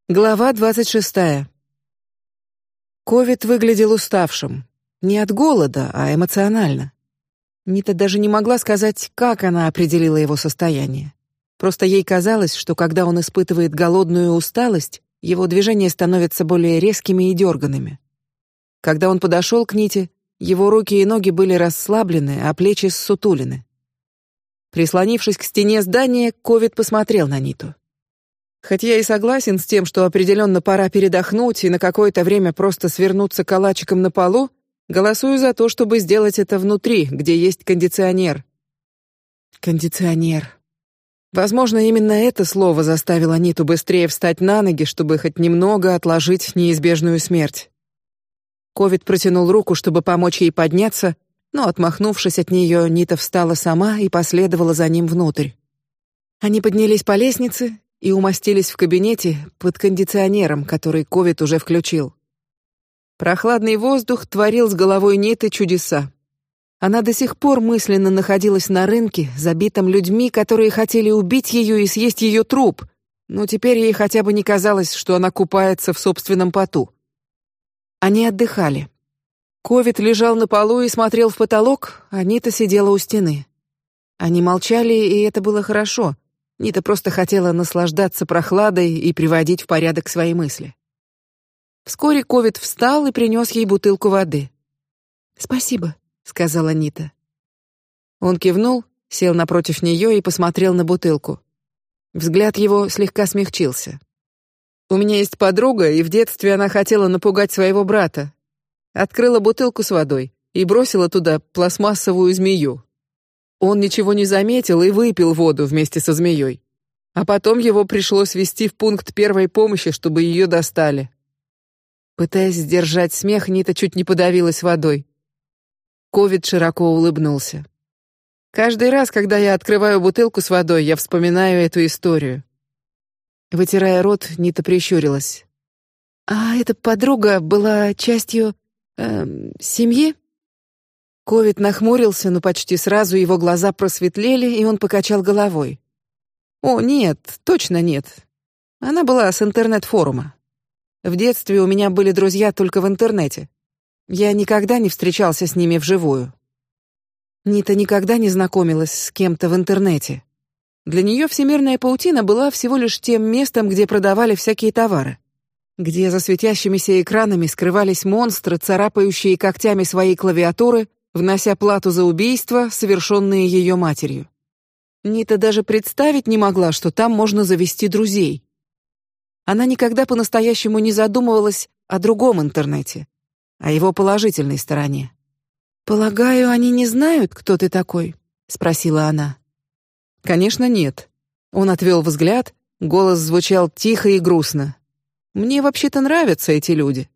Глава 26. Ковид выглядел уставшим. Не от голода, а эмоционально. Нита даже не могла сказать, как она определила его состояние. Просто ей казалось, что когда он испытывает голодную усталость, его движения становятся более резкими и дерганными. Когда он подошел к Ните, его руки и ноги были расслаблены, а плечи ссутулены. Прислонившись к стене здания, Ковид посмотрел на Ниту. Хоть я и согласен с тем, что определенно пора передохнуть и на какое-то время просто свернуться калачиком на полу, голосую за то, чтобы сделать это внутри, где есть кондиционер. Кондиционер. Возможно, именно это слово заставило Ниту быстрее встать на ноги, чтобы хоть немного отложить неизбежную смерть. Ковид протянул руку, чтобы помочь ей подняться, но, отмахнувшись от нее, Нита встала сама и последовала за ним внутрь. Они поднялись по лестнице и умостились в кабинете под кондиционером, который Ковид уже включил. Прохладный воздух творил с головой Ниты чудеса. Она до сих пор мысленно находилась на рынке, забитом людьми, которые хотели убить ее и съесть ее труп, но теперь ей хотя бы не казалось, что она купается в собственном поту. Они отдыхали. Ковид лежал на полу и смотрел в потолок, а Нита сидела у стены. Они молчали, и это было хорошо. Нита просто хотела наслаждаться прохладой и приводить в порядок свои мысли. Вскоре Ковид встал и принес ей бутылку воды. «Спасибо», — сказала Нита. Он кивнул, сел напротив нее и посмотрел на бутылку. Взгляд его слегка смягчился. «У меня есть подруга, и в детстве она хотела напугать своего брата. Открыла бутылку с водой и бросила туда пластмассовую змею. Он ничего не заметил и выпил воду вместе со змеей. А потом его пришлось везти в пункт первой помощи, чтобы ее достали». Пытаясь сдержать смех, Нита чуть не подавилась водой. Ковид широко улыбнулся. «Каждый раз, когда я открываю бутылку с водой, я вспоминаю эту историю». Вытирая рот, Нита прищурилась. «А эта подруга была частью семьи?» Ковид нахмурился, но почти сразу его глаза просветлели, и он покачал головой. «О, нет, точно нет. Она была с интернет-форума. В детстве у меня были друзья только в интернете. Я никогда не встречался с ними вживую». Нита никогда не знакомилась с кем-то в интернете. Для нее всемирная паутина была всего лишь тем местом, где продавали всякие товары, где за светящимися экранами скрывались монстры, царапающие когтями свои клавиатуры, внося плату за убийства, совершенные ее матерью. Нита даже представить не могла, что там можно завести друзей. Она никогда по-настоящему не задумывалась о другом интернете, о его положительной стороне. «Полагаю, они не знают, кто ты такой?» — спросила она. «Конечно, нет». Он отвел взгляд, голос звучал тихо и грустно. «Мне вообще-то нравятся эти люди».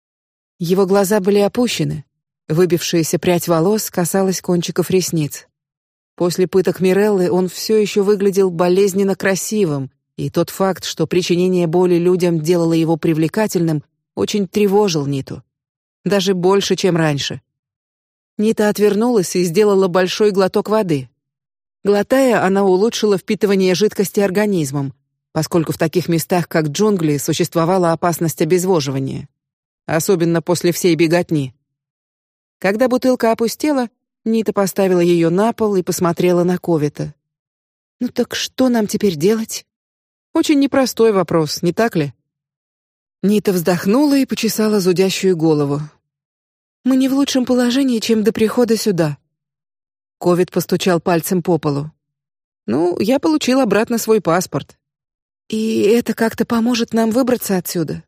Его глаза были опущены. Выбившаяся прядь волос касалась кончиков ресниц. После пыток Миреллы он все еще выглядел болезненно красивым, и тот факт, что причинение боли людям делало его привлекательным, очень тревожил Ниту. Даже больше, чем раньше. Нита отвернулась и сделала большой глоток воды. Глотая, она улучшила впитывание жидкости организмом, поскольку в таких местах, как джунгли, существовала опасность обезвоживания, особенно после всей беготни. Когда бутылка опустела, Нита поставила ее на пол и посмотрела на Ковита. «Ну так что нам теперь делать?» Очень непростой вопрос, не так ли? Нита вздохнула и почесала зудящую голову. «Мы не в лучшем положении, чем до прихода сюда». Ковид постучал пальцем по полу. «Ну, я получил обратно свой паспорт». «И это как-то поможет нам выбраться отсюда?»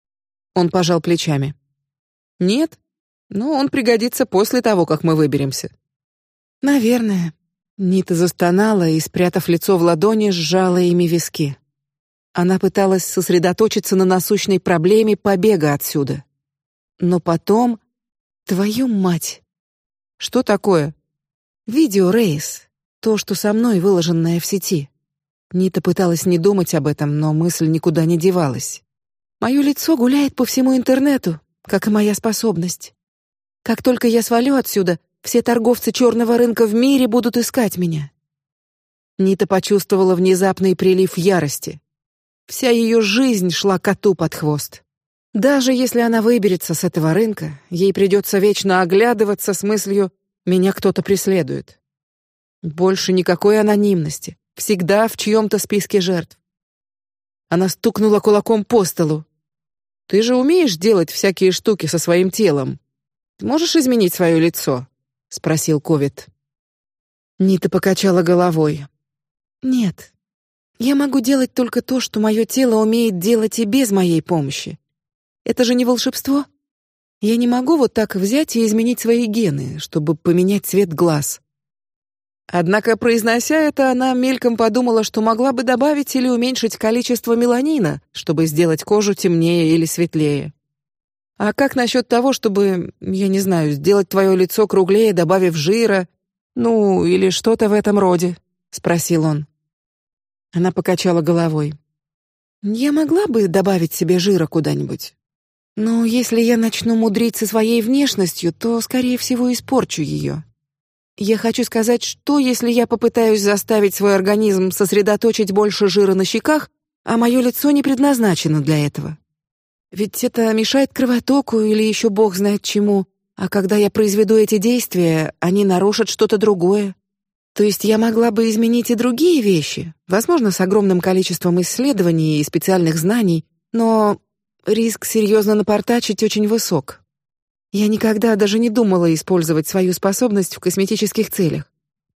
Он пожал плечами. «Нет, но он пригодится после того, как мы выберемся». «Наверное». Нита застонала и, спрятав лицо в ладони, сжала ими виски. Она пыталась сосредоточиться на насущной проблеме побега отсюда. Но потом... Твою мать! Что такое? Видео, Рейс. То, что со мной, выложенное в сети. Нита пыталась не думать об этом, но мысль никуда не девалась. Мое лицо гуляет по всему интернету, как и моя способность. Как только я свалю отсюда, все торговцы черного рынка в мире будут искать меня. Нита почувствовала внезапный прилив ярости. Вся ее жизнь шла коту под хвост. Даже если она выберется с этого рынка, ей придется вечно оглядываться с мыслью: меня кто-то преследует. Больше никакой анонимности, всегда в чьем-то списке жертв. Она стукнула кулаком по столу. Ты же умеешь делать всякие штуки со своим телом. Ты можешь изменить свое лицо? Спросил Ковид. Нита покачала головой. Нет, я могу делать только то, что мое тело умеет делать и без моей помощи. Это же не волшебство. Я не могу вот так взять и изменить свои гены, чтобы поменять цвет глаз. Однако, произнося это, она мельком подумала, что могла бы добавить или уменьшить количество меланина, чтобы сделать кожу темнее или светлее. А как насчет того, чтобы, я не знаю, сделать твое лицо круглее, добавив жира, ну или что-то в этом роде? Спросил он. Она покачала головой. Я могла бы добавить себе жира куда-нибудь. Но если я начну мудрить со своей внешностью, то, скорее всего, испорчу ее. Я хочу сказать, что если я попытаюсь заставить свой организм сосредоточить больше жира на щеках, а мое лицо не предназначено для этого? Ведь это мешает кровотоку или еще бог знает чему. А когда я произведу эти действия, они нарушат что-то другое. То есть я могла бы изменить и другие вещи, возможно, с огромным количеством исследований и специальных знаний, но риск серьезно напортачить очень высок. Я никогда даже не думала использовать свою способность в косметических целях.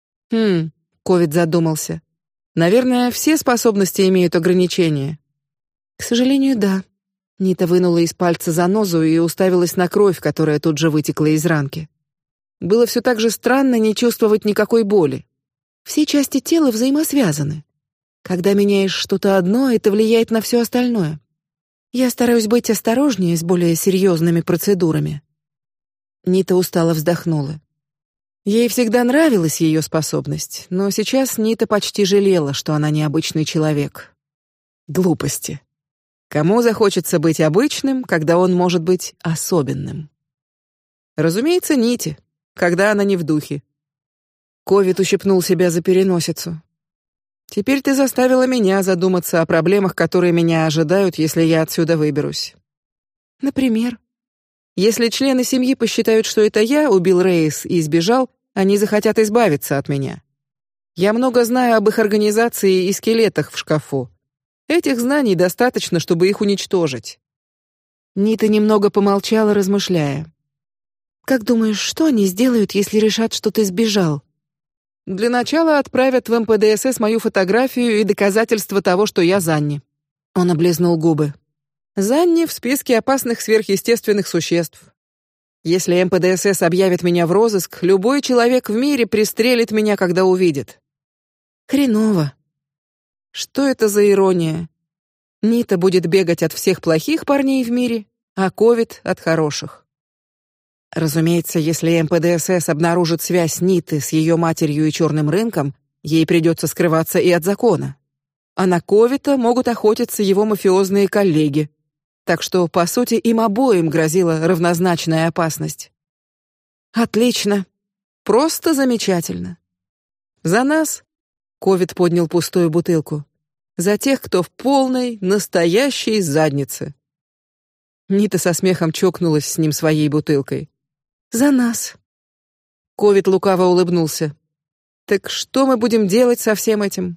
Ковид задумался. Наверное, все способности имеют ограничения. К сожалению, да. Нита вынула из пальца занозу и уставилась на кровь, которая тут же вытекла из ранки. Было все так же странно не чувствовать никакой боли. Все части тела взаимосвязаны. Когда меняешь что-то одно, это влияет на все остальное. Я стараюсь быть осторожнее с более серьезными процедурами. Нита устало вздохнула. Ей всегда нравилась ее способность, но сейчас Нита почти жалела, что она необычный человек. Глупости. Кому захочется быть обычным, когда он может быть особенным? Разумеется, Ните, когда она не в духе. Ковид ущипнул себя за переносицу. Теперь ты заставила меня задуматься о проблемах, которые меня ожидают, если я отсюда выберусь. Например, если члены семьи посчитают, что это я убил Рейс и сбежал, они захотят избавиться от меня. Я много знаю об их организации и скелетах в шкафу. Этих знаний достаточно, чтобы их уничтожить. Нита немного помолчала, размышляя. Как думаешь, что они сделают, если решат, что ты сбежал? Для начала отправят в МПДСС мою фотографию и доказательства того, что я Занни. Он облизнул губы. Занни в списке опасных сверхъестественных существ. Если МПДСС объявит меня в розыск, любой человек в мире пристрелит меня, когда увидит. Хреново. Что это за ирония? Нита будет бегать от всех плохих парней в мире, а Ковид от хороших. Разумеется, если МПДСС обнаружит связь Ниты с ее матерью и черным рынком, ей придется скрываться и от закона. А на Ковида могут охотиться его мафиозные коллеги. Так что, по сути, им обоим грозила равнозначная опасность. Отлично. Просто замечательно. За нас. Ковид поднял пустую бутылку. За тех, кто в полной, настоящей заднице. Нита со смехом чокнулась с ним своей бутылкой. За нас. Ковид лукаво улыбнулся. Так что мы будем делать со всем этим?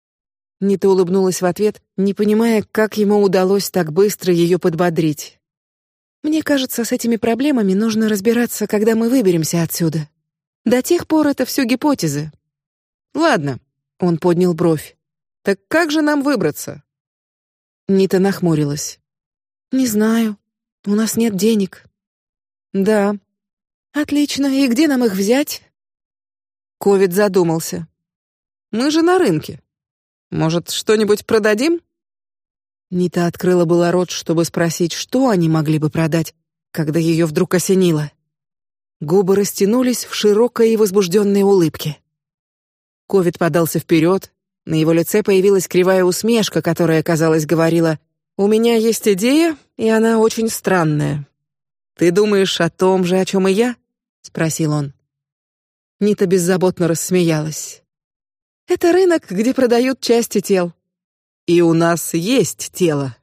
Нита улыбнулась в ответ, не понимая, как ему удалось так быстро ее подбодрить. Мне кажется, с этими проблемами нужно разбираться, когда мы выберемся отсюда. До тех пор это все гипотезы. Ладно, он поднял бровь. Так как же нам выбраться? Нита нахмурилась. Не знаю. У нас нет денег. Да. Отлично. И где нам их взять? Ковид задумался. Мы же на рынке. Может, что-нибудь продадим? Нита открыла было рот, чтобы спросить, что они могли бы продать, когда ее вдруг осенило. Губы растянулись в широкой и возбужденной улыбке. Ковид подался вперед, на его лице появилась кривая усмешка, которая, казалось, говорила: «У меня есть идея, и она очень странная. Ты думаешь о том же, о чем и я?» — спросил он. Нита беззаботно рассмеялась. Это рынок, где продают части тел. И у нас есть тело.